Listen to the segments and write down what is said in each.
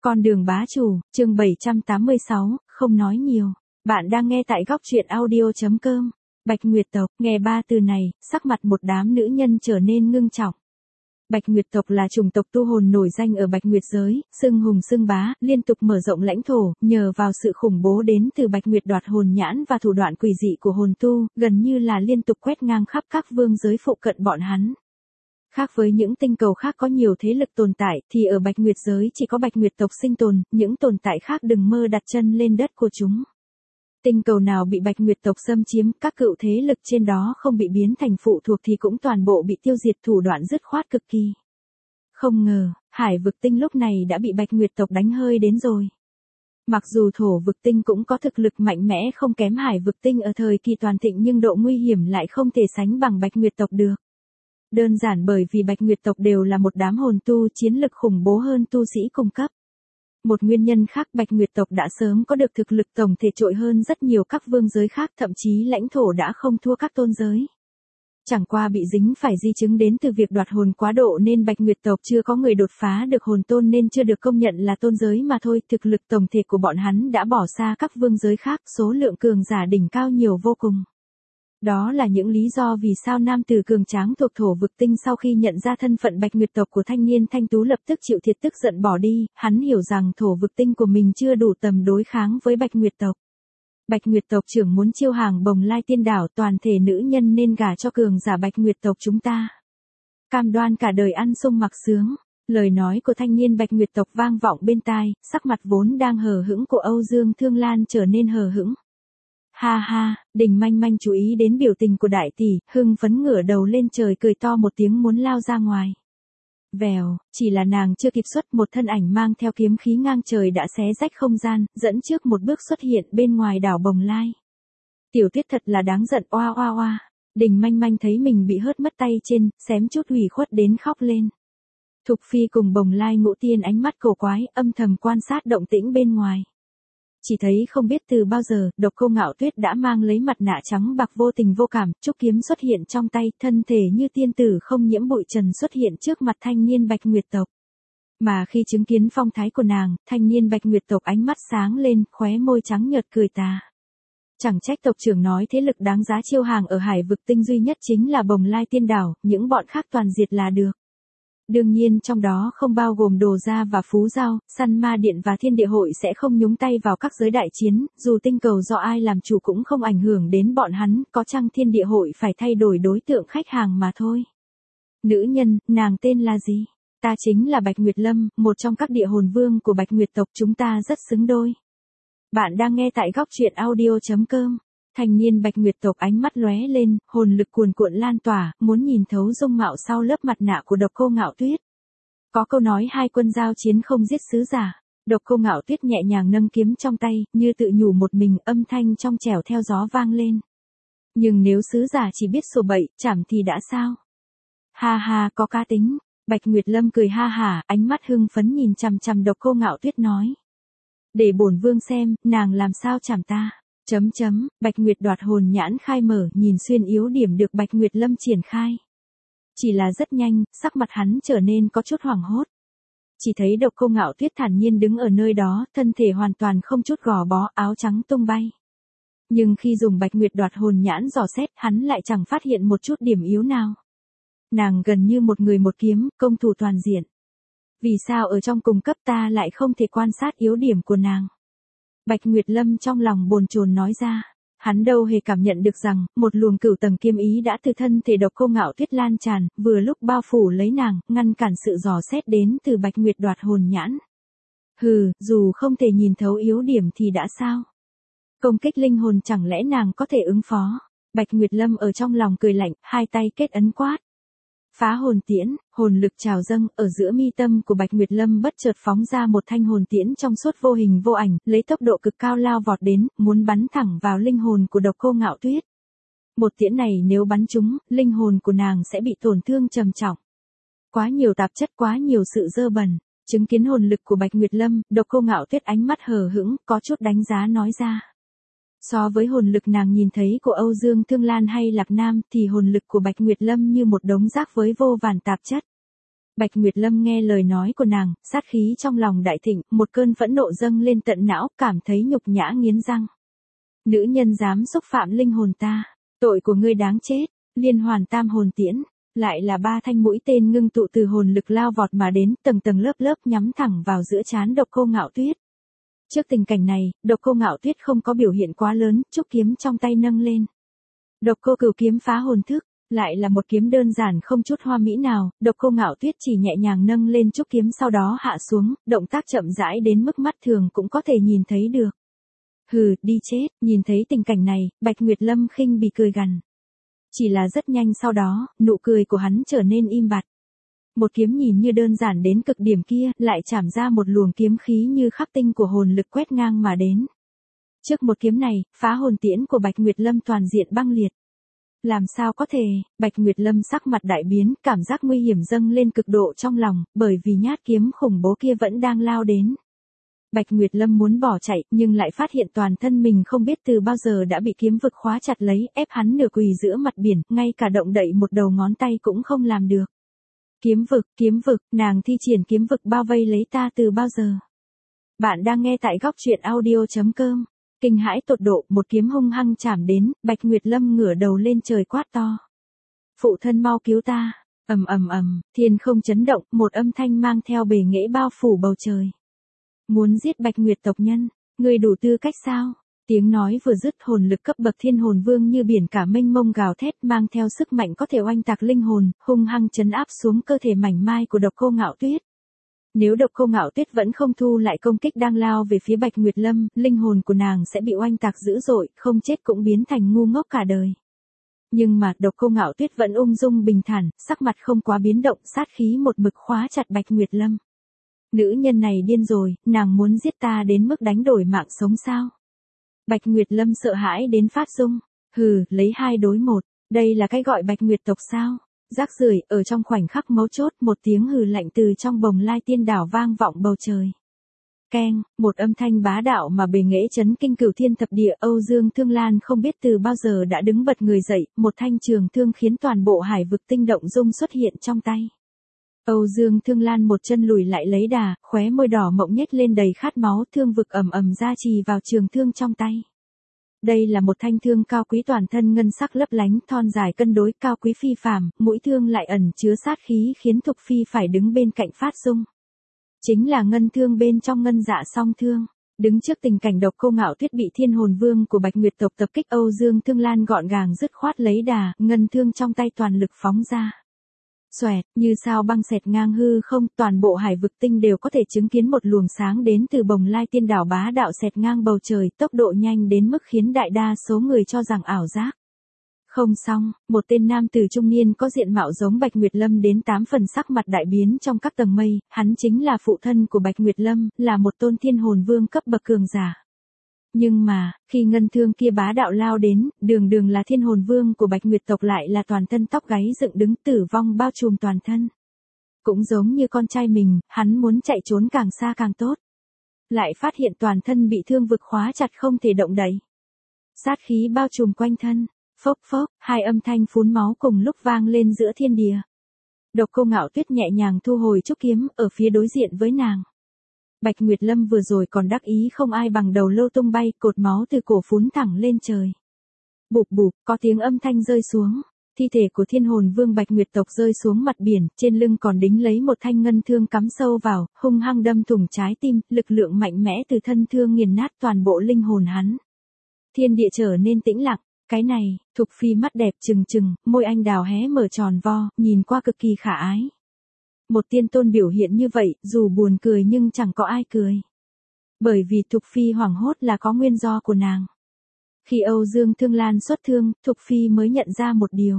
Con đường bá chủ, chương 786, không nói nhiều. Bạn đang nghe tại góc truyện audio.com. Bạch Nguyệt tộc, nghe ba từ này, sắc mặt một đám nữ nhân trở nên ngưng trọng. Bạch Nguyệt tộc là chủng tộc tu hồn nổi danh ở Bạch Nguyệt giới, xưng hùng xưng bá, liên tục mở rộng lãnh thổ, nhờ vào sự khủng bố đến từ Bạch Nguyệt đoạt hồn nhãn và thủ đoạn quỷ dị của hồn tu, gần như là liên tục quét ngang khắp các vương giới phụ cận bọn hắn. Khác với những tinh cầu khác có nhiều thế lực tồn tại, thì ở Bạch Nguyệt giới chỉ có Bạch Nguyệt tộc sinh tồn, những tồn tại khác đừng mơ đặt chân lên đất của chúng. Tinh cầu nào bị Bạch Nguyệt tộc xâm chiếm, các cựu thế lực trên đó không bị biến thành phụ thuộc thì cũng toàn bộ bị tiêu diệt, thủ đoạn dứt khoát cực kỳ. Không ngờ, Hải Vực Tinh lúc này đã bị Bạch Nguyệt tộc đánh hơi đến rồi. Mặc dù Thổ Vực Tinh cũng có thực lực mạnh mẽ không kém Hải Vực Tinh ở thời kỳ toàn thịnh, nhưng độ nguy hiểm lại không thể sánh bằng Bạch Nguyệt tộc được. Đơn giản bởi vì Bạch Nguyệt tộc đều là một đám hồn tu, chiến lực khủng bố hơn tu sĩ cùng cấp. Một nguyên nhân khác, Bạch Nguyệt tộc đã sớm có được thực lực tổng thể trội hơn rất nhiều các vương giới khác, thậm chí lãnh thổ đã không thua các tôn giới. Chẳng qua bị dính phải di chứng đến từ việc đoạt hồn quá độ nên Bạch Nguyệt tộc chưa có người đột phá được hồn tôn nên chưa được công nhận là tôn giới mà thôi, thực lực tổng thể của bọn hắn đã bỏ xa các vương giới khác, số lượng cường giả đỉnh cao nhiều vô cùng. Đó là những lý do vì sao nam tử cường tráng thuộc Thổ Vực Tinh sau khi nhận ra thân phận Bạch Nguyệt tộc của thanh niên thanh tú lập tức chịu thiệt, tức giận bỏ đi, hắn hiểu rằng Thổ Vực Tinh của mình chưa đủ tầm đối kháng với Bạch Nguyệt tộc. Bạch Nguyệt tộc trưởng muốn chiêu hàng Bồng Lai Tiên Đảo, toàn thể nữ nhân nên gả cho cường giả Bạch Nguyệt tộc chúng ta. Cam đoan cả đời ăn sung mặc sướng. Lời nói của thanh niên Bạch Nguyệt tộc vang vọng bên tai, sắc mặt vốn đang hờ hững của Âu Dương Thương Lan trở nên hờ hững. Ha ha, Đình Manh Manh chú ý đến biểu tình của đại tỷ, hưng phấn ngửa đầu lên trời cười to một tiếng muốn lao ra ngoài. Vèo, chỉ là nàng chưa kịp xuất, một thân ảnh mang theo kiếm khí ngang trời đã xé rách không gian, dẫn trước một bước xuất hiện bên ngoài đảo Bồng Lai. Tiểu Tuyết thật là đáng giận, oa oa oa. Đình Manh Manh thấy mình bị hớt mất tay trên, xém chút hủy khuất đến khóc lên. Thục Phi cùng Bồng Lai Ngũ Tiên ánh mắt cổ quái, âm thầm quan sát động tĩnh bên ngoài. Chỉ thấy không biết từ bao giờ, Độc Cô Ngạo Tuyết đã mang lấy mặt nạ trắng bạc vô tình vô cảm, trúc kiếm xuất hiện trong tay, thân thể như tiên tử không nhiễm bụi trần xuất hiện trước mặt thanh niên Bạch Nguyệt tộc. Mà khi chứng kiến phong thái của nàng, thanh niên Bạch Nguyệt tộc ánh mắt sáng lên, khóe môi trắng nhợt cười tà. Chẳng trách tộc trưởng nói thế lực đáng giá chiêu hàng ở Hải Vực Tinh duy nhất chính là Bồng Lai Tiên Đảo, những bọn khác toàn diệt là được. Đương nhiên trong đó không bao gồm Đồ Gia và Phú Giao, Săn Ma Điện và Thiên Địa Hội sẽ không nhúng tay vào các giới đại chiến, dù tinh cầu do ai làm chủ cũng không ảnh hưởng đến bọn hắn, có chăng Thiên Địa Hội phải thay đổi đối tượng khách hàng mà thôi. Nữ nhân, nàng tên là gì? Ta chính là Bạch Nguyệt Lâm, một trong các địa hồn vương của Bạch Nguyệt tộc, chúng ta rất xứng đôi. Bạn đang nghe tại góc truyện audio.com. Thanh niên Bạch Nguyệt tộc ánh mắt lóe lên, hồn lực cuồn cuộn lan tỏa, muốn nhìn thấu dung mạo sau lớp mặt nạ của Độc Cô Ngạo Tuyết. Có câu nói hai quân giao chiến không giết sứ giả. Độc Cô Ngạo Tuyết nhẹ nhàng nâng kiếm trong tay, như tự nhủ một mình, âm thanh trong trẻo theo gió vang lên. Nhưng nếu sứ giả chỉ biết sổ bậy, chảm thì đã sao? Ha ha, có cá tính. Bạch Nguyệt Lâm cười ha hả, ánh mắt hưng phấn nhìn chằm chằm Độc Cô Ngạo Tuyết nói. Để bổn vương xem, nàng làm sao chảm ta. Bạch Nguyệt đoạt hồn nhãn khai mở, nhìn xuyên yếu điểm được Bạch Nguyệt Lâm triển khai. Chỉ là rất nhanh, sắc mặt hắn trở nên có chút hoảng hốt. Chỉ thấy Độc Cô Ngạo Tuyết thản nhiên đứng ở nơi đó, thân thể hoàn toàn không chút gò bó, áo trắng tung bay. Nhưng khi dùng Bạch Nguyệt đoạt hồn nhãn dò xét, hắn lại chẳng phát hiện một chút điểm yếu nào. Nàng gần như một người một kiếm, công thủ toàn diện. Vì sao ở trong cùng cấp ta lại không thể quan sát yếu điểm của nàng? Bạch Nguyệt Lâm trong lòng bồn chồn nói ra, hắn đâu hề cảm nhận được rằng, một luồng cửu tầng kiếm ý đã từ thân thể Độc Cô Ngạo Tuyết lan tràn, vừa lúc bao phủ lấy nàng, ngăn cản sự dò xét đến từ Bạch Nguyệt đoạt hồn nhãn. Hừ, dù không thể nhìn thấu yếu điểm thì đã sao? Công kích linh hồn chẳng lẽ nàng có thể ứng phó? Bạch Nguyệt Lâm ở trong lòng cười lạnh, hai tay kết ấn quát. Phá hồn tiễn, hồn lực trào dâng, ở giữa mi tâm của Bạch Nguyệt Lâm bất chợt phóng ra một thanh hồn tiễn trong suốt vô hình vô ảnh, lấy tốc độ cực cao lao vọt đến, muốn bắn thẳng vào linh hồn của Độc Cô Ngạo Tuyết. Một tiễn này nếu bắn trúng, linh hồn của nàng sẽ bị tổn thương trầm trọng. Quá nhiều tạp chất, quá nhiều sự dơ bẩn. Chứng kiến hồn lực của Bạch Nguyệt Lâm, Độc Cô Ngạo Tuyết ánh mắt hờ hững, có chút đánh giá nói ra. So với hồn lực nàng nhìn thấy của Âu Dương Thương Lan hay Lạc Nam thì hồn lực của Bạch Nguyệt Lâm như một đống rác với vô vàn tạp chất. Bạch Nguyệt Lâm nghe lời nói của nàng, sát khí trong lòng đại thịnh, một cơn phẫn nộ dâng lên tận não, cảm thấy nhục nhã nghiến răng. Nữ nhân dám xúc phạm linh hồn ta, tội của ngươi đáng chết. Liên hoàn tam hồn tiễn, lại là 3 thanh mũi tên ngưng tụ từ hồn lực lao vọt mà đến, tầng tầng lớp lớp nhắm thẳng vào giữa trán Độc Cô Ngạo Tuyết. Trước tình cảnh này, Độc Cô Ngạo Tuyết không có biểu hiện quá lớn, trúc kiếm trong tay nâng lên. Độc Cô Cửu kiếm phá hồn thức, lại là một kiếm đơn giản không chút hoa mỹ nào, Độc Cô Ngạo Tuyết chỉ nhẹ nhàng nâng lên trúc kiếm sau đó hạ xuống, động tác chậm rãi đến mức mắt thường cũng có thể nhìn thấy được. Hừ, đi chết, nhìn thấy tình cảnh này, Bạch Nguyệt Lâm khinh bỉ cười gằn. Chỉ là rất nhanh sau đó, nụ cười của hắn trở nên im bặt. Một kiếm nhìn như đơn giản đến cực điểm kia, lại chạm ra một luồng kiếm khí như khắc tinh của hồn lực quét ngang mà đến. Trước một kiếm này, phá hồn tiễn của Bạch Nguyệt Lâm toàn diện băng liệt. Làm sao có thể, Bạch Nguyệt Lâm sắc mặt đại biến, cảm giác nguy hiểm dâng lên cực độ trong lòng, bởi vì nhát kiếm khủng bố kia vẫn đang lao đến. Bạch Nguyệt Lâm muốn bỏ chạy, nhưng lại phát hiện toàn thân mình không biết từ bao giờ đã bị kiếm vực khóa chặt lấy, ép hắn nửa quỳ giữa mặt biển, ngay cả động đậy một đầu ngón tay cũng không làm được. Kiếm vực, nàng thi triển kiếm vực bao vây lấy ta từ bao giờ? Bạn đang nghe tại góc truyện audio.com. Kinh hãi tột độ, một kiếm hung hăng chạm đến, Bạch Nguyệt Lâm ngửa đầu lên trời quát to. Phụ thân mau cứu ta, thiên không chấn động, một âm thanh mang theo bề nghệ bao phủ bầu trời. Muốn giết Bạch Nguyệt tộc nhân, ngươi đủ tư cách sao? Tiếng nói vừa dứt, hồn lực cấp bậc thiên hồn vương như biển cả mênh mông gào thét, mang theo sức mạnh có thể oanh tạc linh hồn, hung hăng chấn áp xuống cơ thể mảnh mai của Độc Cô Ngạo Tuyết. Nếu Độc Cô Ngạo Tuyết vẫn không thu lại công kích đang lao về phía Bạch Nguyệt Lâm, linh hồn của nàng sẽ bị oanh tạc dữ dội, không chết cũng biến thành ngu ngốc cả đời. Nhưng mà Độc Cô Ngạo Tuyết vẫn ung dung bình thản, sắc mặt không quá biến động, sát khí một mực khóa chặt Bạch Nguyệt Lâm. Nữ nhân này điên rồi, nàng muốn giết ta đến mức đánh đổi mạng sống sao? Bạch Nguyệt Lâm sợ hãi đến phát run. Hừ, lấy 2 đối 1, đây là cái gọi Bạch Nguyệt tộc sao? Rác rưởi, ở trong khoảnh khắc mấu chốt, một tiếng hừ lạnh từ trong bồng lai tiên đảo vang vọng bầu trời. Keng, một âm thanh bá đạo mà bề nghệ chấn kinh cửu thiên thập địa. Âu Dương Thương Lan không biết từ bao giờ đã đứng bật người dậy, một thanh trường thương khiến toàn bộ hải vực tinh động rung xuất hiện trong tay. Âu Dương Thương Lan một chân lùi lại lấy đà, khóe môi đỏ mộng nhếch lên đầy khát máu, thương vực ầm ầm ra trì vào trường thương trong tay. Đây là một thanh thương cao quý toàn thân ngân sắc lấp lánh, thon dài cân đối, cao quý phi phàm, mũi thương lại ẩn chứa sát khí khiến Thục Phi phải đứng bên cạnh phát rung. Chính là ngân thương bên trong ngân dạ song thương. Đứng trước tình cảnh Độc Cô Ngạo Tuyết bị thiên hồn vương của Bạch Nguyệt tộc tập kích, Âu Dương Thương Lan gọn gàng dứt khoát lấy đà, ngân thương trong tay toàn lực phóng ra. Xoẹt, như sao băng xẹt ngang hư không, toàn bộ hải vực tinh đều có thể chứng kiến một luồng sáng đến từ bồng lai tiên đảo bá đạo xẹt ngang bầu trời, tốc độ nhanh đến mức khiến đại đa số người cho rằng ảo giác. Không xong, một tên nam tử trung niên có diện mạo giống Bạch Nguyệt Lâm đến 8 phần, sắc mặt đại biến trong các tầng mây, hắn chính là phụ thân của Bạch Nguyệt Lâm, là một tôn thiên hồn vương cấp bậc cường giả. Nhưng mà, khi ngân thương kia bá đạo lao đến, đường là thiên hồn vương của Bạch Nguyệt tộc lại là toàn thân tóc gáy dựng đứng, tử vong bao trùm toàn thân. Cũng giống như con trai mình, hắn muốn chạy trốn càng xa càng tốt. Lại phát hiện toàn thân bị thương vực khóa chặt không thể động đậy. Sát khí bao trùm quanh thân, phốc phốc, 2 âm thanh phun máu cùng lúc vang lên giữa thiên địa. Độc Cô Ngạo Tuyết nhẹ nhàng thu hồi trúc kiếm, ở phía đối diện với nàng. Bạch Nguyệt Lâm vừa rồi còn đắc ý không ai bằng, đầu lâu tung bay, cột máu từ cổ phún thẳng lên trời. Bụp bụp, có tiếng âm thanh rơi xuống. Thi thể của thiên hồn vương Bạch Nguyệt tộc rơi xuống mặt biển, trên lưng còn đính lấy một thanh ngân thương cắm sâu vào, hung hăng đâm thủng trái tim, lực lượng mạnh mẽ từ thân thương nghiền nát toàn bộ linh hồn hắn. Thiên địa trở nên tĩnh lặng. Cái này, Thục Phi mắt đẹp trừng trừng, môi anh đào hé mở tròn vo, nhìn qua cực kỳ khả ái. Một tiên tôn biểu hiện như vậy, dù buồn cười nhưng chẳng có ai cười. Bởi vì Thục Phi hoảng hốt là có nguyên do của nàng. Khi Âu Dương Thương Lan xuất thương, Thục Phi mới nhận ra một điều.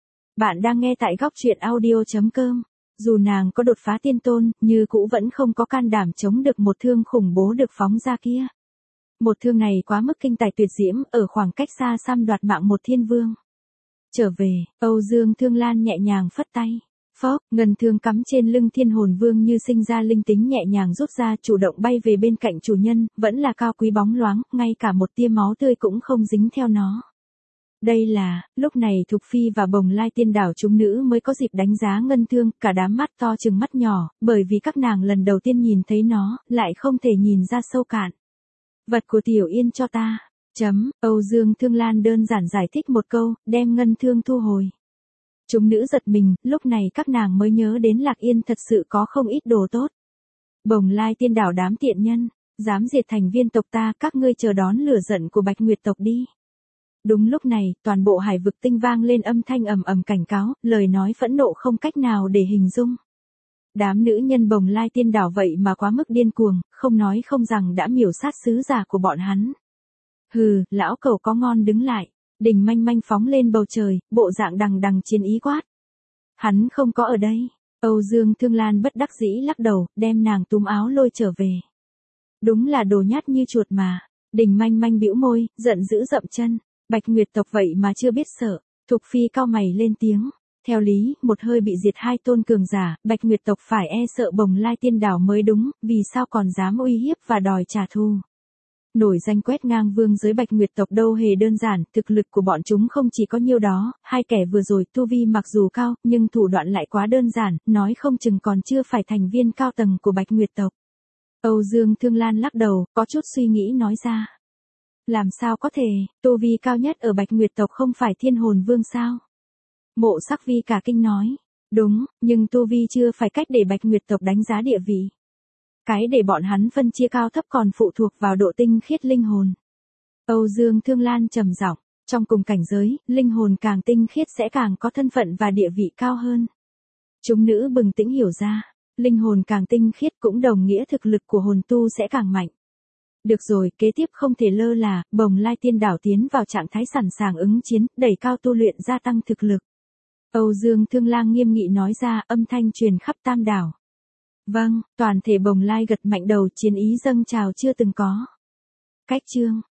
Bạn đang nghe tại góc truyện audio.com. Dù nàng có đột phá tiên tôn, như cũ vẫn không có can đảm chống được một thương khủng bố được phóng ra kia. Một thương này quá mức kinh tài tuyệt diễm, ở khoảng cách xa xăm đoạt mạng một thiên vương. Trở về, Âu Dương Thương Lan nhẹ nhàng phất tay. Phốc, ngân thương cắm trên lưng thiên hồn vương như sinh ra linh tính nhẹ nhàng rút ra, chủ động bay về bên cạnh chủ nhân, vẫn là cao quý bóng loáng, ngay cả một tia máu tươi cũng không dính theo nó. Đây là, lúc này Thục Phi và Bồng Lai Tiên Đảo chúng nữ mới có dịp đánh giá Ngân Thương, cả đám mắt to chừng mắt nhỏ, bởi vì các nàng lần đầu tiên nhìn thấy nó, lại không thể nhìn ra sâu cạn. Vật của Tiểu Yên cho ta. Âu Dương Thương Lan đơn giản giải thích một câu, đem Ngân Thương thu hồi. Chúng nữ giật mình, lúc này các nàng mới nhớ đến Lạc Yên thật sự có không ít đồ tốt. Bồng Lai Tiên Đảo đám tiện nhân, dám diệt thành viên tộc ta, các ngươi chờ đón lửa giận của Bạch Nguyệt tộc đi. Đúng lúc này, toàn bộ hải vực tinh vang lên âm thanh ầm ầm cảnh cáo, lời nói phẫn nộ không cách nào để hình dung. Đám nữ nhân Bồng Lai Tiên Đảo vậy mà quá mức điên cuồng, không nói không rằng đã miểu sát sứ giả của bọn hắn. Hừ, lão cẩu có ngon đứng lại. Đình Manh Manh phóng lên bầu trời, bộ dạng đằng đằng chiến ý quát. Hắn không có ở đây. Âu Dương Thương Lan bất đắc dĩ lắc đầu, đem nàng túm áo lôi trở về. Đúng là đồ nhát như chuột mà. Đình Manh Manh bĩu môi, giận dữ dậm chân. Bạch Nguyệt tộc vậy mà chưa biết sợ. Thục Phi cau mày lên tiếng. Theo lý, một hơi bị diệt 2 tôn cường giả, Bạch Nguyệt tộc phải e sợ Bồng Lai Tiên Đảo mới đúng, vì sao còn dám uy hiếp và đòi trả thù. Nổi danh quét ngang vương giới Bạch Nguyệt tộc đâu hề đơn giản, thực lực của bọn chúng không chỉ có nhiêu đó, hai kẻ vừa rồi tu vi mặc dù cao, nhưng thủ đoạn lại quá đơn giản, nói không chừng còn chưa phải thành viên cao tầng của Bạch Nguyệt tộc. Âu Dương Thương Lan lắc đầu, có chút suy nghĩ nói ra. Làm sao có thể, tu vi cao nhất ở Bạch Nguyệt tộc không phải Thiên Hồn Vương sao? Mộ Sắc Vi cả kinh nói. Đúng, nhưng tu vi chưa phải cách để Bạch Nguyệt tộc đánh giá địa vị. Cái để bọn hắn phân chia cao thấp còn phụ thuộc vào độ tinh khiết linh hồn. Âu Dương Thương Lan trầm giọng, trong cùng cảnh giới, linh hồn càng tinh khiết sẽ càng có thân phận và địa vị cao hơn. Chúng nữ bừng tỉnh hiểu ra, linh hồn càng tinh khiết cũng đồng nghĩa thực lực của hồn tu sẽ càng mạnh. Được rồi, kế tiếp không thể lơ là, Bồng Lai Tiên Đảo tiến vào trạng thái sẵn sàng ứng chiến, đẩy cao tu luyện gia tăng thực lực. Âu Dương Thương Lang nghiêm nghị nói ra, âm thanh truyền khắp Tam đảo. Vâng, toàn thể Bồng Lai gật mạnh đầu, chiến ý dâng trào chưa từng có. Cách chương